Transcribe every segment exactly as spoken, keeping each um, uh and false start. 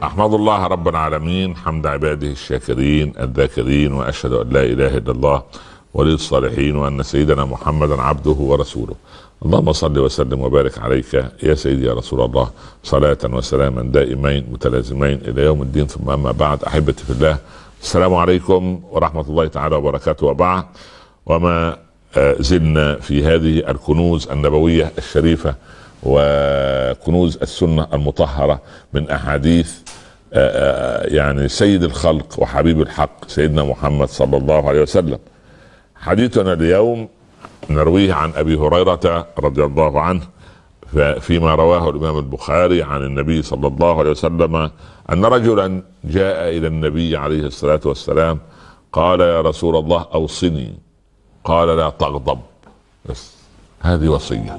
أحمد الله رب العالمين حمد عباده الشاكرين الذاكرين، وأشهد أن لا إله إلا الله ولي الصالحين، وأن سيدنا محمدا عبده ورسوله. اللهم صل وسلم وبارك عليك يا سيدي يا رسول الله، صلاة وسلاما دائمين متلازمين إلى يوم الدين. ثم أما بعد، أحبتي في الله، السلام عليكم ورحمة الله تعالى وبركاته. وبعد، وما زلنا في هذه الكنوز النبوية الشريفة وكنوز السنة المطهرة من أحاديث يعني سيد الخلق وحبيب الحق سيدنا محمد صلى الله عليه وسلم. حديثنا اليوم نرويه عن أبي هريرة رضي الله عنه فيما رواه الإمام البخاري عن النبي صلى الله عليه وسلم أن رجلا جاء إلى النبي عليه الصلاة والسلام قال: يا رسول الله أوصني. قال: لا تغضب. بس هذه وصية.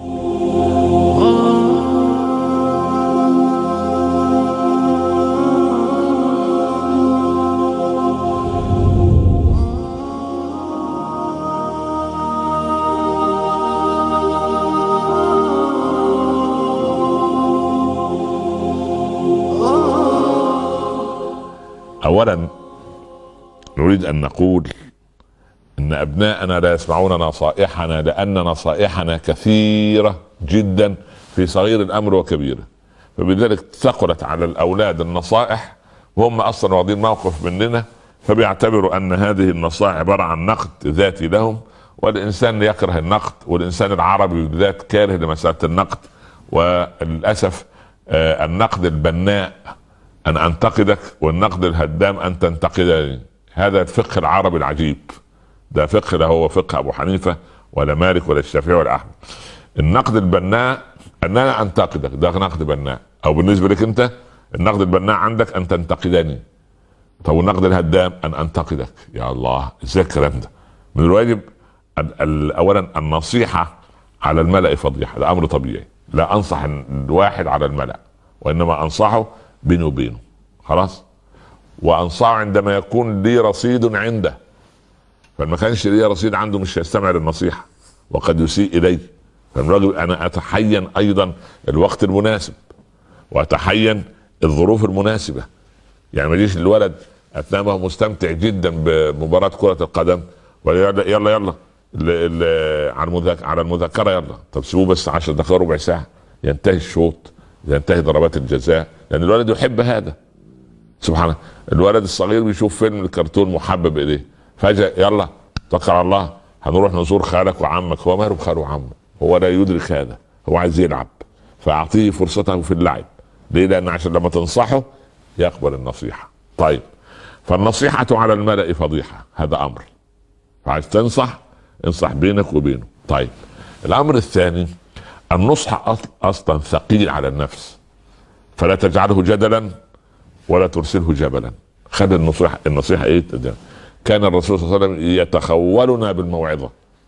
اولا نريد ان نقول ان ابناءنا لا يسمعون نصائحنا، لان نصائحنا كثيرة جدا في صغير الامر وكبيره، فبذلك ثقلت على الاولاد النصائح وهم اصلا واخدين موقف مننا، فبيعتبروا ان هذه النصائح عبارة عن نقد ذاتي لهم، والانسان يكره النقد، والانسان العربي بالذات كاره لمسألة النقد. وللاسف آه النقد البناء أن أنتقدك، والنقد الهدام أن تنتقدني. هذا الفقه العربي العجيب، ده فقه لا هو فقه أبو حنيفة ولا مالك ولا الشافعي ولا أحمد. النقد البناء أن أنا أنتقدك، ده نقد بناء. أو بالنسبة لك أنت النقد البناء عندك أن تنتقدني. طب النقد الهدام أن أنتقدك. يا الله، إزاي الكلام ده؟ من الواجب أولا النصيحة على الملأ فضيحة، ده أمر طبيعي. لا أنصح الواحد على الملأ، وإنما أنصحه بينه وبينه، خلاص. وانصحه عندما يكون لي رصيد عنده، فما كانش لي رصيد عنده مش هيستمع للنصيحه وقد يسيء الي. فالرجل انا اتحين ايضا الوقت المناسب، واتحين الظروف المناسبه. يعني ما يجيش الولد اثناء ما هو مستمتع جدا بمباراه كره القدم ويلا يلا يلا على المذاكره على المذاكره يلا. طب سيبوه بس عشر دقائق ربع ساعه ينتهي الشوط، ينتهي ضربات الجزاء، لان الولد يحب هذا. سبحان الله، الولد الصغير بيشوف فيلم الكرتون محبب اليه، فجأة يلا توكل على الله هنروح نزور خالك وعمك. هو ماله بخاله وعمه؟ هو لا يدرك هذا، هو عايز يلعب، فاعطيه فرصته في اللعب. ليه؟ لان عشان لما تنصحه يقبل النصيحة. طيب، فالنصيحة على الملأ فضيحة، هذا امر. فعايز تنصح انصح بينك وبينه. طيب، الامر الثاني النصح اصلا ثقيل على النفس، فلا تجعله جدلا ولا ترسله جبلا. خد النصيحة النصيحة ايه؟ كان الرسول صلى الله عليه وسلم يتخولنا بالموعظة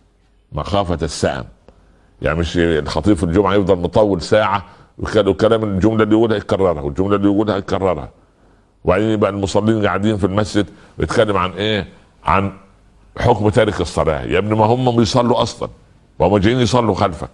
مخافة السأم. يعني مش الخطيب في الجمعة يفضل مطول ساعة وكلام الجملة اللي يقولها يكررها والجملة اللي يقولها يكررها، وبعدين يبقى المصلين قاعدين في المسجد ويتكلم عن ايه؟ عن حكم تارك الصلاة. يا ابني ما هم بيصلوا اصلا، وهم جايين يصلوا خلفك،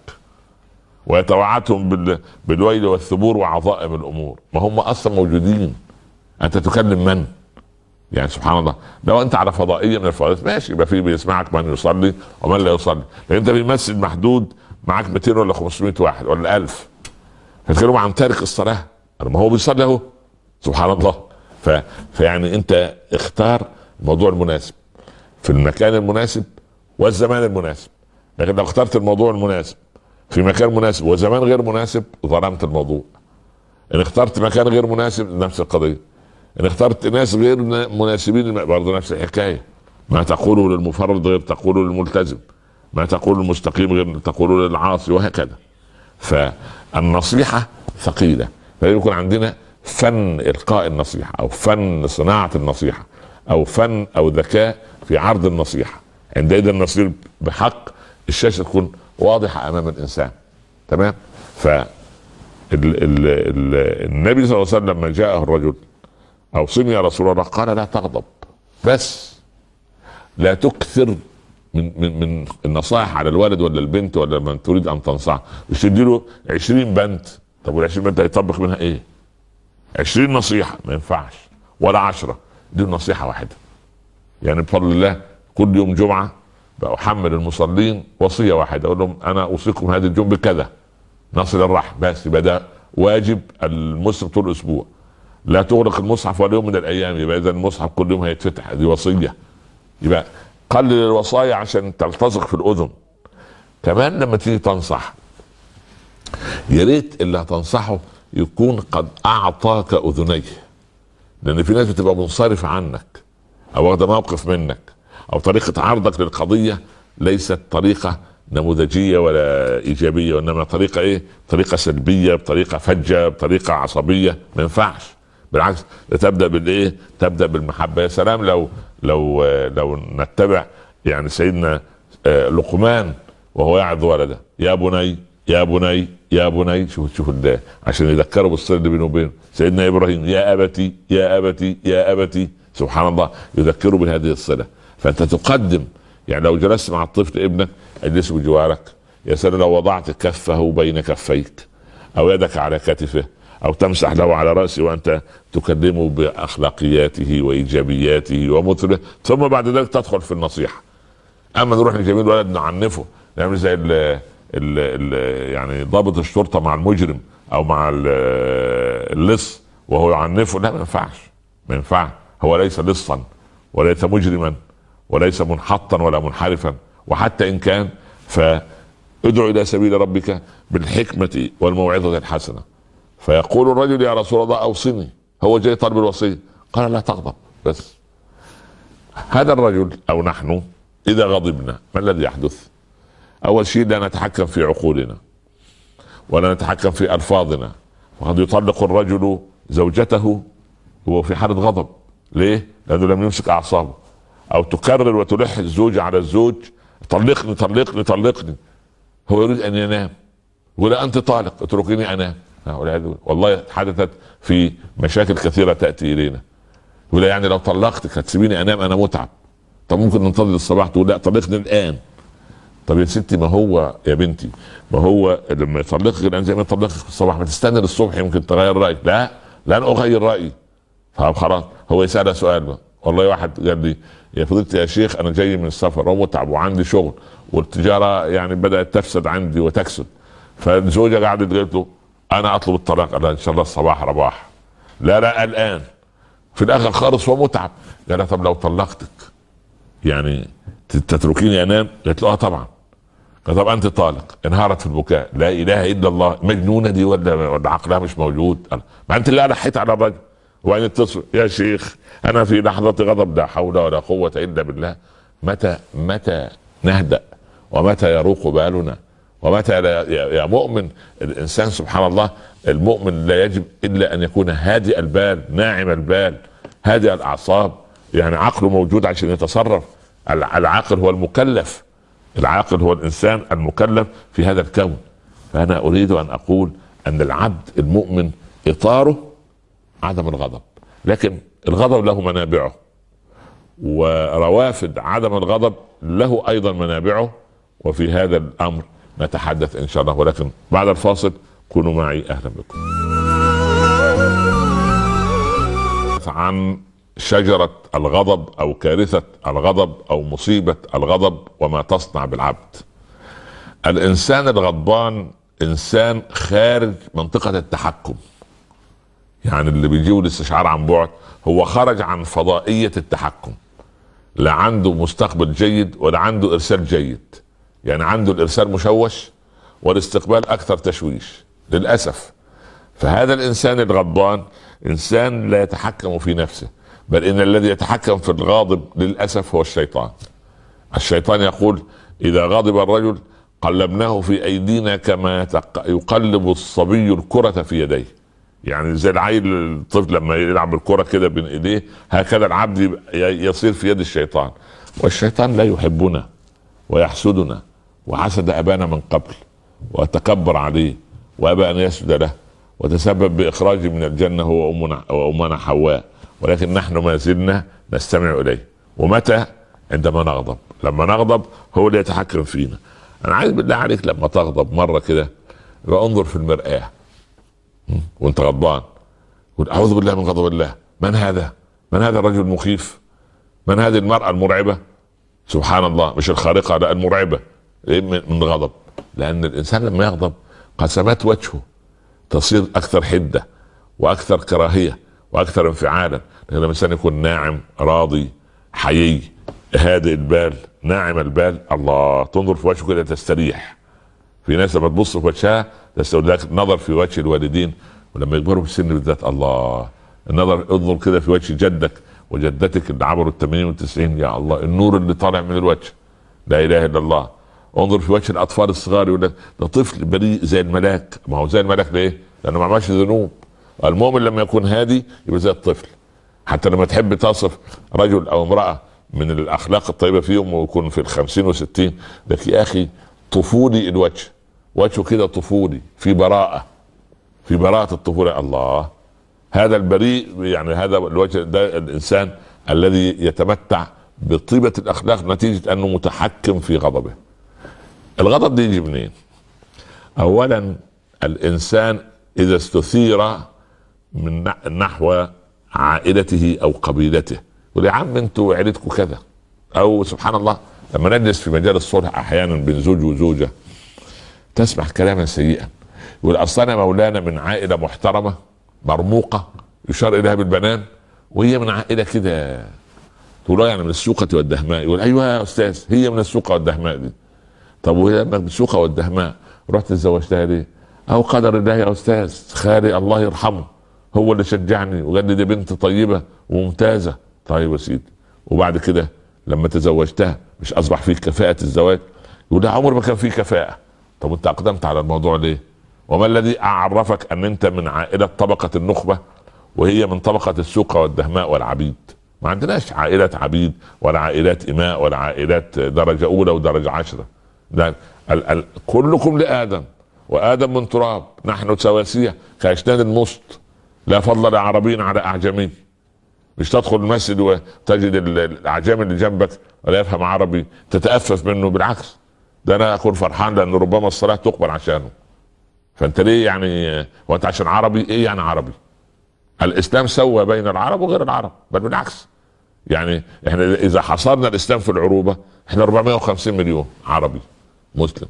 ويتوعدهم بال... بالويل والثبور وعظائم الامور. ما هم اصلا موجودين، انت تكلم من؟ يعني سبحان الله، لو انت على فضائيه من الفضائيات ماشي، يبقى في بيسمعك من يصلي ومن لا يصلي. لان انت في مسجد محدود معك مئتين ولا خمسمائة واحد ولا ألف، فتكلموا عن تارك الصلاه، ما هو بيصلي اهو. سبحان الله. ف... فيعني انت اختار الموضوع المناسب في المكان المناسب والزمان المناسب. لكن لو اخترت الموضوع المناسب في مكان مناسب وزمان غير مناسب ظلمت الموضوع. ان اخترت مكان غير مناسب نفس القضية، ان اخترت ناس غير مناسبين برضه نفس الحكاية. ما تقوله للمفرد غير تقوله للملتزم، ما تقول للمستقيم غير تقوله للعاصي، وهكذا. فالنصيحة ثقيلة، فيكون عندنا فن إلقاء النصيحة، أو فن صناعة النصيحة، أو فن أو ذكاء في عرض النصيحة. عندئذ نصير بحق الشاشة تكون واضحة أمام الإنسان. تمام. ف النبي صلى الله عليه وسلم لما جاءه الرجل أوصني يا رسول الله قال: لا تغضب، بس لا تكثر من من من النصائح على الولد ولا البنت ولا من تريد ان تنصح. مش تديله عشرين بنت، طب والعشرين بنت هيطبق منها ايه؟ عشرين نصيحة ما ينفعش، ولا عشرة، دي نصيحة واحدة. يعني بفضل الله كل يوم جمعة بأحمل المصلين وصية واحدة، أقول لهم أنا أوصيكم هذه الجمعة بكذا، نصل الرحم، بس يبقى ده واجب المسلم طول الأسبوع. لا تغلق المصحف ولا يوم من الأيام، يبقى إذا المصحف كل يوم هيتفتح، دي وصية. يبقى قلل الوصايا عشان تلتصق في الأذن. كمان لما تيجي تنصح، يا ريت اللي هتنصحه يكون قد أعطاك أذنيه، لأن في ناس بتبقى منصرفة عنك أو واخدة موقف منك، أو طريقة عرضك للقضية ليست طريقة نموذجية ولا إيجابية، وإنما طريقة إيه؟ طريقة سلبية، بطريقة فجة، بطريقة عصبية. ما ينفعش، بالعكس تبدأ بالإيه؟ تبدأ بالمحبة. يا سلام لو لو لو نتبع يعني سيدنا لقمان وهو يعظ ولده، يا بني يا بني يا بني، شوف شوف ده عشان يذكروا بالصلة اللي بينه وبينه. سيدنا إبراهيم يا أبتي يا أبتي يا أبتي، سبحان الله، يذكروا بهذه الصلة. فأنت تقدم، يعني لو جلست مع الطفل ابنك اجلسه بجوارك، يا سلام لو وضعت كفه بين كفيك أو يدك على كتفه أو تمسح له على رأسه وأنت تكلمه بأخلاقياته وإيجابياته ومثله، ثم بعد ذلك تدخل في النصيحة. أما نروح لجميل ولد نعنفه، نعمل زي ال ال ال يعني ضابط الشرطة مع المجرم أو مع اللص وهو يعنفه، لا، ما ينفعش، ما ينفعش. هو ليس لصا وليس مجرما وليس منحطا ولا منحرفا، وحتى إن كان فادعو إلى سبيل ربك بالحكمة والموعظة الحسنة. فيقول الرجل يا رسول الله أوصني، هو جاي طالب الوصية، قال لا تغضب. بس هذا الرجل أو نحن إذا غضبنا ما الذي يحدث؟ أول شيء لا نتحكم في عقولنا ولا نتحكم في ألفاظنا. وقد يطلق الرجل زوجته وهو في حالة غضب. ليه؟ لأنه لم يمسك أعصابه. أو تكرر وتلح الزوجة على الزوج، طلقني طلقني طلقني، هو يريد أن ينام، ولا أنت طالق اتركني أنام. والله حدثت في مشاكل كثيرة تأتي إلينا، ولا يعني لو طلقتك هتسيبيني أنام، أنا متعب. طب ممكن ننتظر الصباح، تقول لا طلقني الآن. طب يا ستي، ما هو يا بنتي، ما هو لما يطلقك الآن زي ما يطلقك الصباح، ما تستنى للصبح يمكن تغير رأيك. لا، لن أغير رأيي. فخلاص هو يسأل سؤال بقى. والله واحد قال لي يا فضيلة يا شيخ أنا جاي من السفر ومتعب وعندي شغل والتجارة يعني بدأت تفسد عندي وتكسد، فالزوجة قاعدة قالت له أنا أطلب الطلاق. قال إن شاء الله الصباح رباح. لا لا الآن. في الآخر خالص هو متعب، قال طب لو طلقتك يعني تتركيني أنام؟ قالت له آه طبعا. قال طب أنت طالق. انهارت في البكاء، لا إله إلا الله، مجنونة دي ولا ولا عقلها مش موجود؟ ما أنت اللي لحيت على الرجل. وأن اتصل يا شيخ أنا في لحظة غضب، لا حول ولا قوة إلا بالله. متى متى نهدأ ومتى يروق بالنا ومتى يا مؤمن؟ الإنسان سبحان الله المؤمن لا يجب إلا أن يكون هادئ البال، ناعم البال، هادئ الأعصاب، يعني عقله موجود عشان يتصرف. العاقل هو المكلف، العاقل هو الإنسان المكلف في هذا الكون. فأنا أريد أن أقول أن العبد المؤمن إطاره عدم الغضب، لكن الغضب له منابعه، وروافد عدم الغضب له أيضا منابعه. وفي هذا الأمر نتحدث إن شاء الله، ولكن بعد الفاصل كونوا معي. أهلا بكم. عن شجرة الغضب أو كارثة الغضب أو مصيبة الغضب وما تصنع بالعبد. الإنسان الغضبان إنسان خارج منطقة التحكم، يعني اللي بيجيبوا الاستشعار عن بعد هو خرج عن فضائية التحكم. لا عنده مستقبل جيد ولا عنده إرسال جيد، يعني عنده الإرسال مشوش والاستقبال أكثر تشويش للأسف. فهذا الإنسان الغضبان إنسان لا يتحكم في نفسه، بل إن الذي يتحكم في الغاضب للأسف هو الشيطان. الشيطان يقول إذا غضب الرجل قلبناه في أيدينا كما يقلب الصبي الكرة في يديه. يعني زي العيل الطفل لما يلعب الكرة كده بين ايديه، هكذا العبد يصير في يد الشيطان. والشيطان لا يحبنا ويحسدنا، وحسد أبانا من قبل وتكبر عليه وأبى أن يسجد له، وتسبب بإخراجه من الجنة هو وأمنا, وأمنا حواء، ولكن نحن ما زلنا نستمع إليه. ومتى؟ عندما نغضب. لما نغضب هو اللي يتحكم فينا. أنا عايز بالله عليك لما تغضب مرة كده يبقى انظر في المرآة وانت غضبان، يقول اعوذ بالله من غضب الله. من هذا؟ من هذا الرجل المخيف؟ من هذه المرأة المرعبة؟ سبحان الله، مش الخارقة، لا المرعبة. من غضب، لأن الإنسان لما يغضب قسمات وجهه تصير أكثر حدة وأكثر كراهية وأكثر انفعالا. لما الإنسان يكون ناعم راضي حيي هادئ البال ناعم البال، الله تنظر في وجهه كده تستريح. في ناس لما تبص في وجهها تستودعك نظر في وجه الوالدين ولما يكبروا في السن بالذات، الله النظر، انظر كده في وجه جدك وجدتك اللي عبروا الثمانين والتسعين، يا الله النور اللي طالع من الوجه، لا اله الا الله. انظر في وجه الاطفال الصغار يقول لك ده طفل بريء زي الملاك. ما هو زي الملاك ليه؟ لانه ما عملش ذنوب. المؤمن لما يكون هادي يبقى زي الطفل. حتى لما تحب تصف رجل او امرأة من الاخلاق الطيبة فيهم ويكون في الخمسين وستين، لك يا اخي طفولي الوجه، وجهه كده طفولي في براءة، في براءة الطفولة. الله هذا البريء، يعني هذا الوجه ده الانسان الذي يتمتع بطيبة الاخلاق نتيجة انه متحكم في غضبه. الغضب دي يجي منين؟ اولا الانسان اذا استثير من نحو عائلته او قبيلته، يقول يا عم انتوا عيلتكم كذا، او سبحان الله لما نجلس في مجال الصلح احيانا بين زوج وزوجه تسمع كلاما سيئا، يقول اصلا مولانا من عائله محترمه مرموقه يشار اليها بالبنان وهي من عائله كده، تقول له يعني من السوقه والدهماء، يقول ايوه يا استاذ هي من السوقه والدهماء دي. طب وهي من السوقه والدهماء رحت تزوجتها ليه؟ او قدر الله يا استاذ، خالي الله يرحمه هو اللي شجعني وقال لي دي بنت طيبه وممتازه. طيب يا سيدي، وبعد كده لما تزوجتها مش اصبح فيك كفاءه الزواج؟ يقول ده عمر ما كان فيه كفاءه. طب انت اقدمت على الموضوع ليه؟ وما الذي عرفك ان انت من عائله طبقه النخبه وهي من طبقه السوقه والدهماء والعبيد؟ ما عندناش عائله عبيد ولا عائلات اماء ولا عائلات درجه اولى ودرجه عشره. ال ال كلكم لادم وادم من تراب، نحن سواسيه كاشنان المسط، لا فضل لعربي على اعجمي. مش تدخل المسجد وتجد الاعجمي اللي جنبك ولا يفهم عربي تتأفف منه، بالعكس ده انا اكون فرحان لان ربما الصلاه تقبل عشانه. فانت ليه يعني وانت عشان عربي؟ ايه يعني عربي؟ الاسلام سوى بين العرب وغير العرب، بل بالعكس. يعني احنا اذا حصرنا الاسلام في العروبه احنا أربعمائة وخمسين مليون عربي مسلم،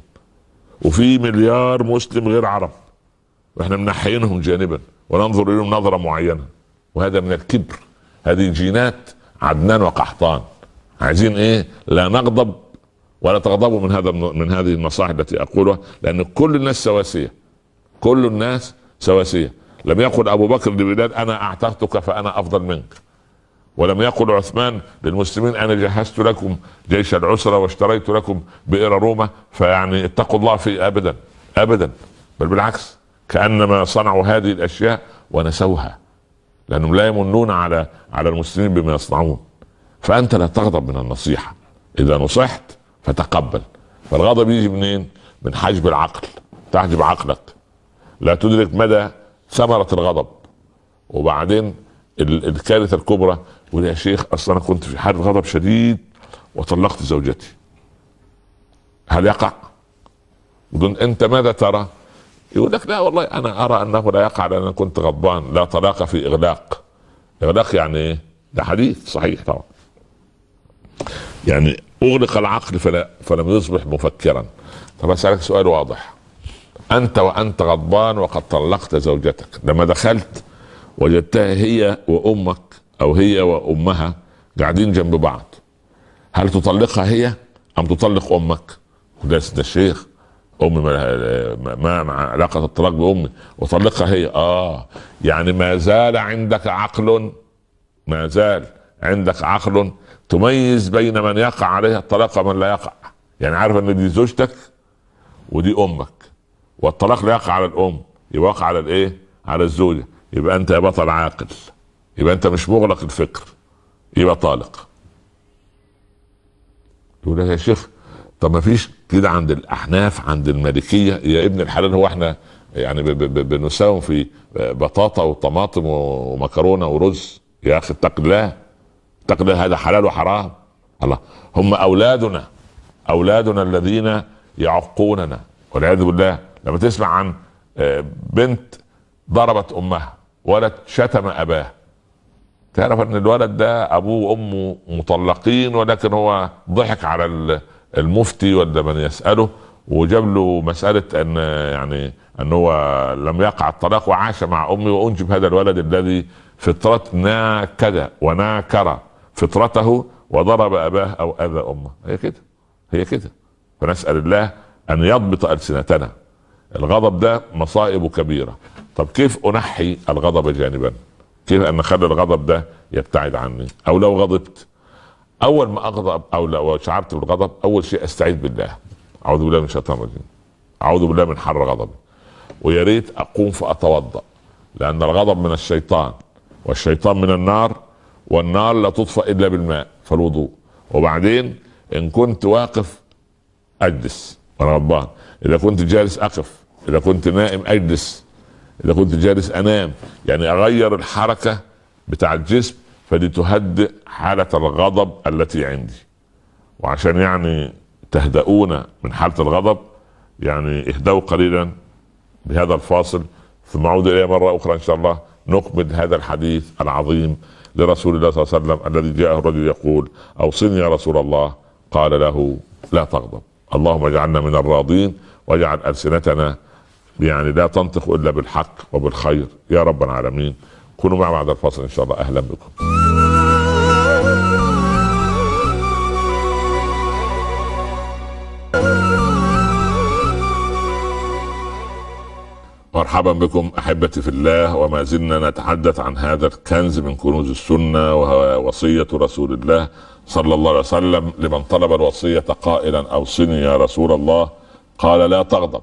وفي مليار مسلم غير عرب، واحنا منحينهم جانبا وننظر اليهم نظره معينه، وهذا من الكبر. هذه جينات عدنان وقحطان. عايزين ايه؟ لا نغضب ولا تغضبوا من هذا من هذه النصائح التي اقولها، لان كل الناس سواسيه، كل الناس سواسيه. لم يقل ابو بكر لبلال انا اعتقتك فانا افضل منك، ولم يقل عثمان للمسلمين انا جهزت لكم جيش العسرة واشتريت لكم بئر روما فيعني اتقوا الله في ابدا ابدا، بل بالعكس كانما صنعوا هذه الاشياء ونسوها، لانهم لا يمنون على على المسلمين بما يصنعون. فانت لا تغضب من النصيحه، اذا نصحت فتقبل. فالغضب يجي منين؟ من حجب العقل، تحجب عقلك لا تدرك مدى ثمره الغضب. وبعدين الكارثه الكبرى، يقول يا شيخ اصلا انا كنت في حاله غضب شديد وطلقت زوجتي، هل يقع؟ يقول انت ماذا ترى؟ يقول لك لا والله انا ارى انه لا يقع لان انا كنت غضبان. لا طلاق في اغلاق. اغلاق يعني ايه؟ ده حديث صحيح طبعا، يعني اغلق العقل فلا فلم يصبح مفكرا. طب اسالك سؤال واضح، انت وانت غضبان وقد طلقت زوجتك، لما دخلت وجدتها هي وامك او هي وامها قاعدين جنب بعض، هل تطلقها هي ام تطلق امك؟ ده الشيخ امي ما, ما مع علاقه الطلاق بامي وطلقها هي. اه يعني ما زال عندك عقل، ما زال عندك عقل تميز بين من يقع عليها الطلاق ومن لا يقع. يعني عارف ان دي زوجتك ودي امك، والطلاق لا يقع على الام، يبقى يقع على الايه؟ على الزوجه. يبقى انت يا بطل عاقل، يبقى انت مش مغلق الفكر، يبقى طالق. يقول لك يا شيخ طب ما فيش كده عند الاحناف عند المالكيه يا ابن الحلال؟ هو احنا يعني بنساوم في بطاطا وطماطم ومكرونه ورز؟ يا اخي اتق الله، اتق الله، هذا حلال وحرام. الله هم اولادنا، اولادنا الذين يعقوننا والعياذ بالله. لما تسمع عن بنت ضربت امها ولد شتم اباه، تعرف ان الولد ده ابوه وامه مطلقين، ولكن هو ضحك على المفتي ولا من يسأله وجاب له مسألة ان يعني ان هو لم يقع الطلاق وعاش مع امه، وانجب هذا الولد الذي فطرة ناكد وناكر فطرته وضرب اباه او اذى امه. هي كده، هي كده. فنسأل الله ان يضبط ألسنتنا. الغضب ده مصائب كبيرة. طب كيف انحي الغضب جانبا؟ كيف ان اخلي الغضب ده يبتعد عني؟ او لو غضبت، اول ما اغضب او لو شعرت بالغضب، اول شيء استعيذ بالله، اعوذ بالله من الشيطان الرجيم، اعوذ بالله من حر غضبي. ويا ريت اقوم فاتوضا، لان الغضب من الشيطان والشيطان من النار، والنار لا تطفأ الا بالماء، فالوضوء. وبعدين ان كنت واقف اجلس وانا غضبان، اذا كنت جالس اقف، اذا كنت نائم اجلس، اذا كنت جالس انام، يعني اغير الحركه بتاع الجسم فدي تهدئ حاله الغضب التي عندي. وعشان يعني تهدؤون من حاله الغضب، يعني اهدوا قليلا بهذا الفاصل، ثم عود اليه مره اخرى ان شاء الله نكمل هذا الحديث العظيم لرسول الله صلى الله عليه وسلم الذي جاءه الرجل يقول: اوصني يا رسول الله، قال له: لا تغضب. اللهم اجعلنا من الراضين، واجعل ألسنتنا يعني لا تنطق الا بالحق وبالخير يا رب العالمين. كونوا معنا بعد الفاصل ان شاء الله. اهلا بكم. مرحبا بكم احبتي في الله، وما زلنا نتحدث عن هذا الكنز من كنوز السنه، وهو وصيه رسول الله صلى الله عليه وسلم لمن طلب الوصيه قائلا: اوصني يا رسول الله، قال: لا تغضب.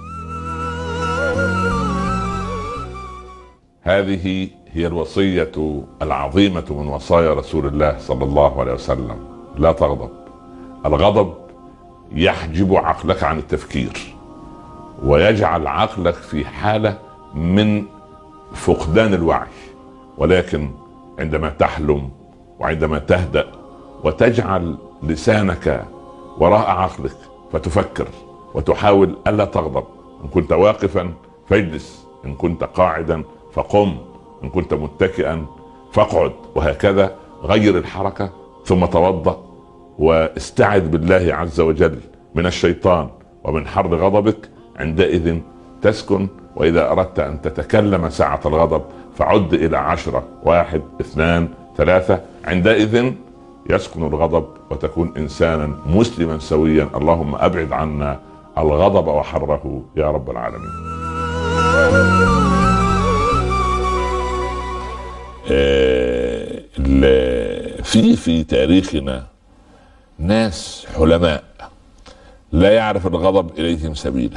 هذه هي الوصيه العظيمه من وصايا رسول الله صلى الله عليه وسلم: لا تغضب. الغضب يحجب عقلك عن التفكير، ويجعل عقلك في حالة من فقدان الوعي. ولكن عندما تحلم وعندما تهدأ وتجعل لسانك وراء عقلك فتفكر وتحاول ألا تغضب، إن كنت واقفا فاجلس، إن كنت قاعدا فقم، إن كنت متكئا فاقعد، وهكذا غير الحركة ثم توضأ واستعذ بالله عز وجل من الشيطان ومن حر غضبك. عندئذ تسكن. وإذا أردت أن تتكلم ساعة الغضب فعد إلى عشرة، واحد، اثنان، ثلاثة، عندئذ يسكن الغضب وتكون إنسانا مسلما سويا. اللهم أبعد عنا الغضب وحره يا رب العالمين. في في تاريخنا ناس حلماء لا يعرف الغضب إليهم سبيلا،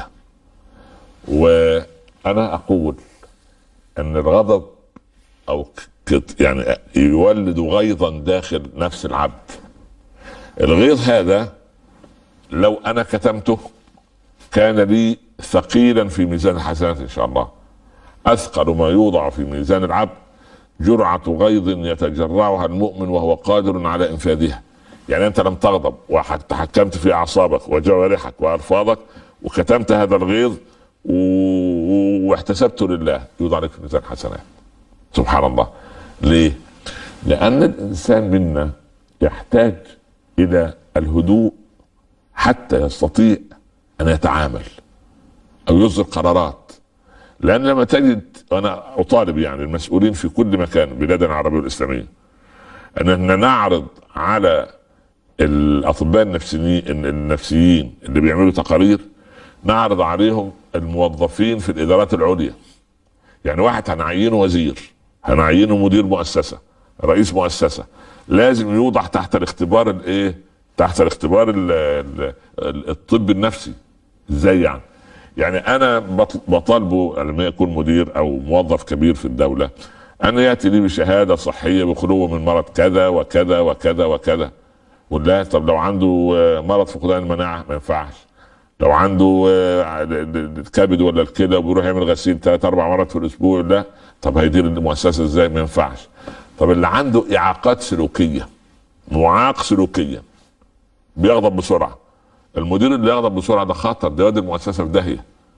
وانا اقول ان الغضب او يعني يولد غيظا داخل نفس العبد. الغيظ هذا لو انا كتمته كان لي ثقيلا في ميزان الحسنات ان شاء الله. اثقل ما يوضع في ميزان العبد جرعة غيظ يتجرعها المؤمن وهو قادر على انفاذها. يعني انت لم تغضب وتحكمت في اعصابك وجوارحك والفاظك وكتمت هذا الغيظ واحتسبته لله، يوضع لك في ميزان حسنات. سبحان الله. ليه؟ لأن الإنسان منا يحتاج إلى الهدوء حتى يستطيع أن يتعامل أو يصدر قرارات. لأن لما تجد، وأنا أطالب يعني المسؤولين في كل مكان بلادنا العربية والإسلامية أننا نعرض على الأطباء النفسيين النفسيين اللي بيعملوا تقارير، نعرض عليهم الموظفين في الإدارات العليا. يعني واحد هنعينه وزير، هنعينه مدير مؤسسة، رئيس مؤسسة، لازم يوضع تحت الاختبار الايه تحت الاختبار ال ال الطب النفسي. ازاي يعني؟ يعني انا بطالبه لما يكون مدير او موظف كبير في الدولة ان ياتي لي بشهادة صحية بخلوه من مرض كذا وكذا وكذا وكذا. ولا طب لو عنده مرض فقدان المناعة ما ينفعش. لو عنده الكبد ولا الكلى وبيروح يعمل غسيل ثلاث اربع مرات في الاسبوع، لا طب هيدير المؤسسه ازاي؟ ما ينفعش. طب اللي عنده اعاقات سلوكيه، معاق سلوكيا، بيغضب بسرعه، المدير اللي يغضب بسرعه ده خطر، ده يودي المؤسسه في داهيه.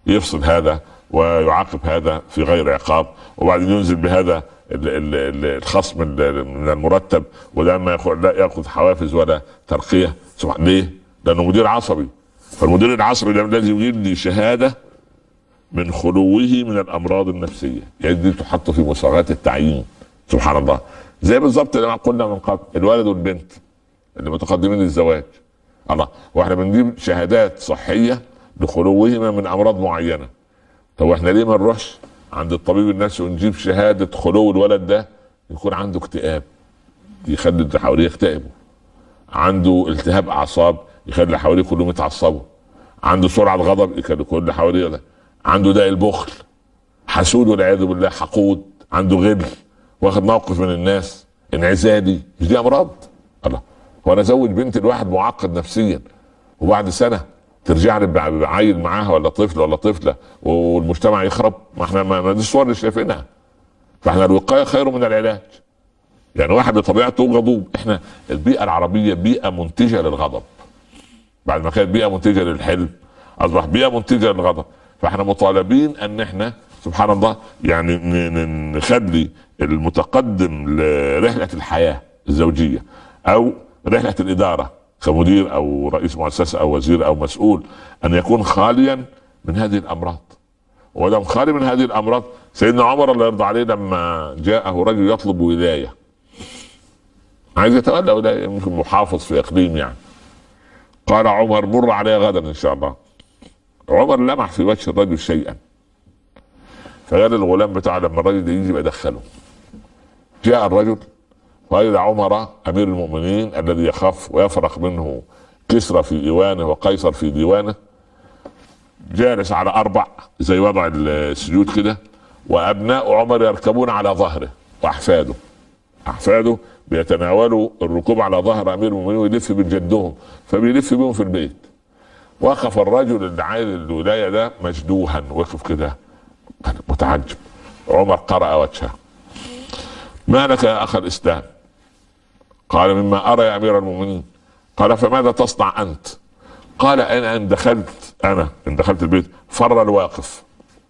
يفصل هذا ويعاقب هذا في غير عقاب، وبعدين ينزل بهذا الخصم من المرتب، وده ما لا ياخذ حوافز ولا ترقيه. ليه؟ لانه مدير عصبي. فالمدير العصبي لازم يجيب لي شهاده من خلوه من الامراض النفسيه، يعني دي تحط في مصاغات التعيين. سبحان الله. زي بالظبط لما قلنا من قبل الولد والبنت اللي متقدمين للزواج، الله، واحنا بنجيب شهادات صحيه لخلوهما من امراض معينه. طب احنا ليه ما نروحش عند الطبيب النفسي ونجيب شهاده خلو الولد ده يكون عنده اكتئاب يخلي اللي حواليه يكتئبوا، عنده التهاب اعصاب يخلي اللي حواليه كلهم يتعصبوا، عنده سرعه غضب يخلي كل اللي حواليه ده، عنده داء البخل، حسود والعياذ بالله، حقود، عنده غل، واخد موقف من الناس، انعزالي. مش دي امراض؟ الله، هو انا ازوج بنت الواحد معقد نفسيا وبعد سنه ترجع لي بعيل معاها ولا طفل ولا طفله والمجتمع يخرب؟ ما احنا ما دي الصور اللي شايفينها. فاحنا الوقايه خير من العلاج. يعني واحد بطبيعته غضوب، احنا البيئه العربيه بيئه منتجه للغضب، بعد ما كانت بيئه منتجه للحلم اصبح بيئه منتجه للغضب. فاحنا مطالبين ان احنا سبحان الله يعني نخلي المتقدم لرحله الحياه الزوجيه او رحله الاداره كمدير او رئيس مؤسسه او وزير او مسؤول ان يكون خاليا من هذه الامراض. ودم خالي من هذه الامراض. سيدنا عمر الله يرضى عليه لما جاءه رجل يطلب ولايه، عايز يتولى ولايه، يمكن محافظ في اقليم يعني، قال عمر مر علي غدا ان شاء الله. عمر لمح في وجه الرجل شيئا، فقال الغلام بتاعه لما الرجل يجي بدخله. جاء الرجل وقال عمر امير المؤمنين الذي يخاف ويفرق منه كسرى في ايوانه وقيصر في ديوانه، جالس على اربع زي وضع السجود كده، وابناء عمر يركبون على ظهره، واحفاده احفاده بيتناولوا الركوب على ظهر امير المؤمنين ويلف بجدهم، فبيلف بهم في البيت. وقف الرجل اللي عايل الولايه ده مجدوها، وقف كده متعجب. عمر قرأ وجهه: ما لك يا اخ الاسلام؟ قال: مما ارى يا امير المؤمنين. قال: فماذا تصنع انت؟ قال: انا ان دخلت انا ان دخلت البيت فر الواقف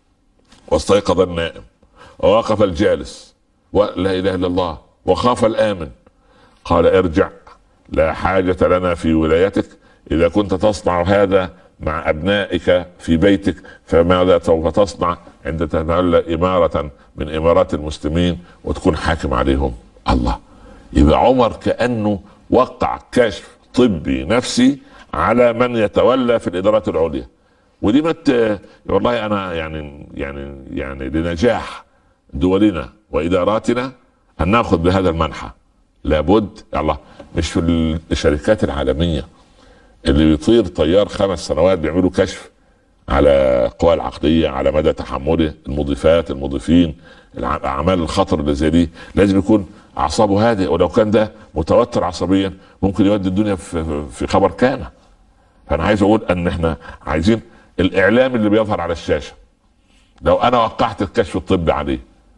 واستيقظ النائم ووقف الجالس ولا اله الا الله وخاف الامن. قال: ارجع، لا حاجة لنا في ولايتك. اذا كنت تصنع هذا مع ابنائك في بيتك فماذا سوف تصنع عند تتولى امارة من امارات المسلمين وتكون حاكم عليهم؟ الله. يبقى عمر كأنه وقع كشف طبي نفسي على من يتولى في الادارات العليا. ودي مت والله انا يعني يعني يعني لنجاح دولنا واداراتنا ان ناخذ بهذا المنحى. لابد الله، مش في الشركات العالميه اللي بيطير طيار خمس سنوات بيعملوا كشف على القوى العقليه، على مدى تحمله، المضيفات، المضيفين، الاعمال الخطر اللي زي دي، لازم يكون اعصابه هادئ. ولو كان ده متوتر عصبيا ممكن يودي الدنيا في في خبر كان. فانا عايز اقول ان احنا عايزين الاعلام اللي بيظهر على الشاشه، لو انا وقعت الكشف الطبي عليه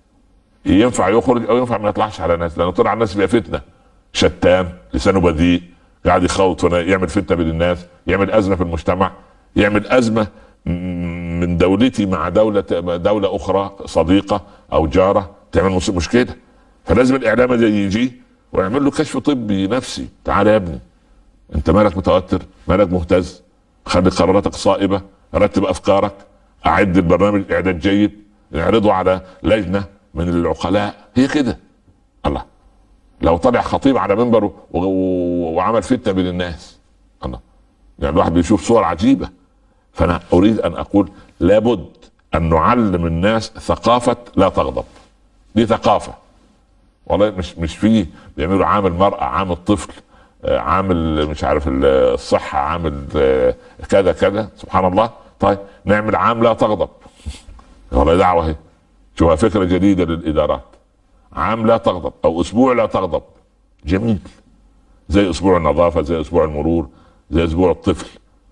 ينفع يخرج او ينفع ما يطلعش على الناس، لانه طلع على الناس بيبقى فتنه، شتام، لسانه بذيء، قاعد يخوط يعمل فتنه بين الناس، يعمل ازمه في المجتمع، يعمل ازمه من دولتي مع دوله دوله اخرى صديقه او جاره، تعمل مشكله. فلازم الاعلام ده يجي ويعمل له كشف طبي نفسي. تعال يا ابني، انت مالك متوتر؟ مالك مهتز؟ خلي قراراتك صائبه، رتب افكارك، اعد البرنامج اعداد جيد، نعرضه على لجنه من العقلاء. هي كده. الله، لو طلع خطيب على منبره وعمل فتنه بين الناس، الله، يعني الواحد بيشوف صور عجيبه. فانا اريد ان اقول لابد ان نعلم الناس ثقافه لا تغضب. دي ثقافه والله، مش مش فيه بيعملوا عامل مرأة، عامل طفل، عامل مش عارف الصحة، عامل كذا كذا، سبحان الله. طيب نعمل عام لا تغضب، والله دعوة هي، شوفها فكرة جديدة للإدارات، عام لا تغضب أو أسبوع لا تغضب. جميل، زي أسبوع النظافة، زي أسبوع المرور، زي أسبوع الطفل،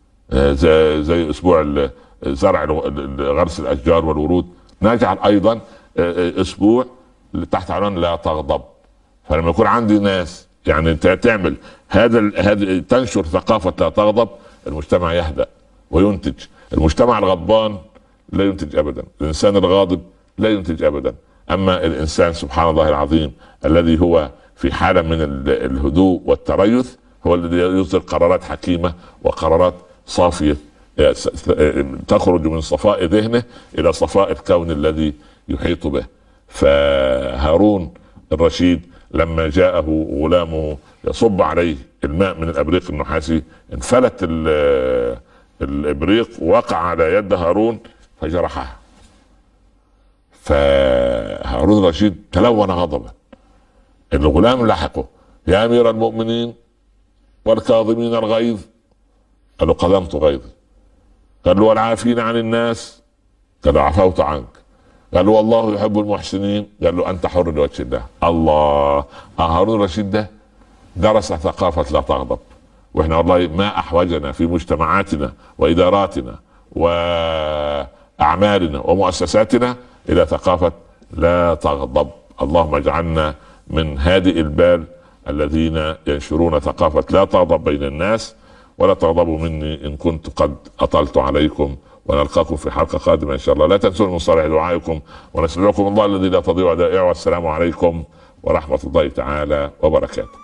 زي زي أسبوع زرع غرس الأشجار والورود. نجعل أيضا أسبوع تحت عنوان لا تغضب. فلما يكون عندي ناس يعني انت تعمل هذا هذا تنشر ثقافه لا تغضب، المجتمع يهدأ وينتج. المجتمع الغضبان لا ينتج ابدا، الانسان الغاضب لا ينتج ابدا. اما الانسان سبحان الله العظيم الذي هو في حاله من الهدوء والتريث هو الذي يصدر قرارات حكيمه وقرارات صافيه تخرج من صفاء ذهنه الى صفاء الكون الذي يحيط به. فهارون الرشيد لما جاءه غلامه يصب عليه الماء من الابريق النحاسي انفلت الابريق ووقع على يد هارون فجرحها. فهارون الرشيد تلون غضبا. الغلام لحقه: يا امير المؤمنين والكاظمين الغيظ. قال له: قدمت غيظي. قال له: والعافين عن الناس. قال له: عفوت عنك. قال له: والله يحب المحسنين. قال له: انت حر لوجه الله. الله. هارون الرشيد ده درس ثقافة لا تغضب. واحنا والله ما احوجنا في مجتمعاتنا واداراتنا واعمالنا ومؤسساتنا الى ثقافة لا تغضب. اللهم اجعلنا من هادئ البال الذين ينشرون ثقافة لا تغضب بين الناس. ولا تغضبوا مني ان كنت قد اطلت عليكم، ونلقاكم في حلقة قادمة ان شاء الله. لا تنسوا من صالح دعائكم، ونستودعكم الله الذي لا تضيع ودائعه. والسلام عليكم ورحمة الله تعالى وبركاته.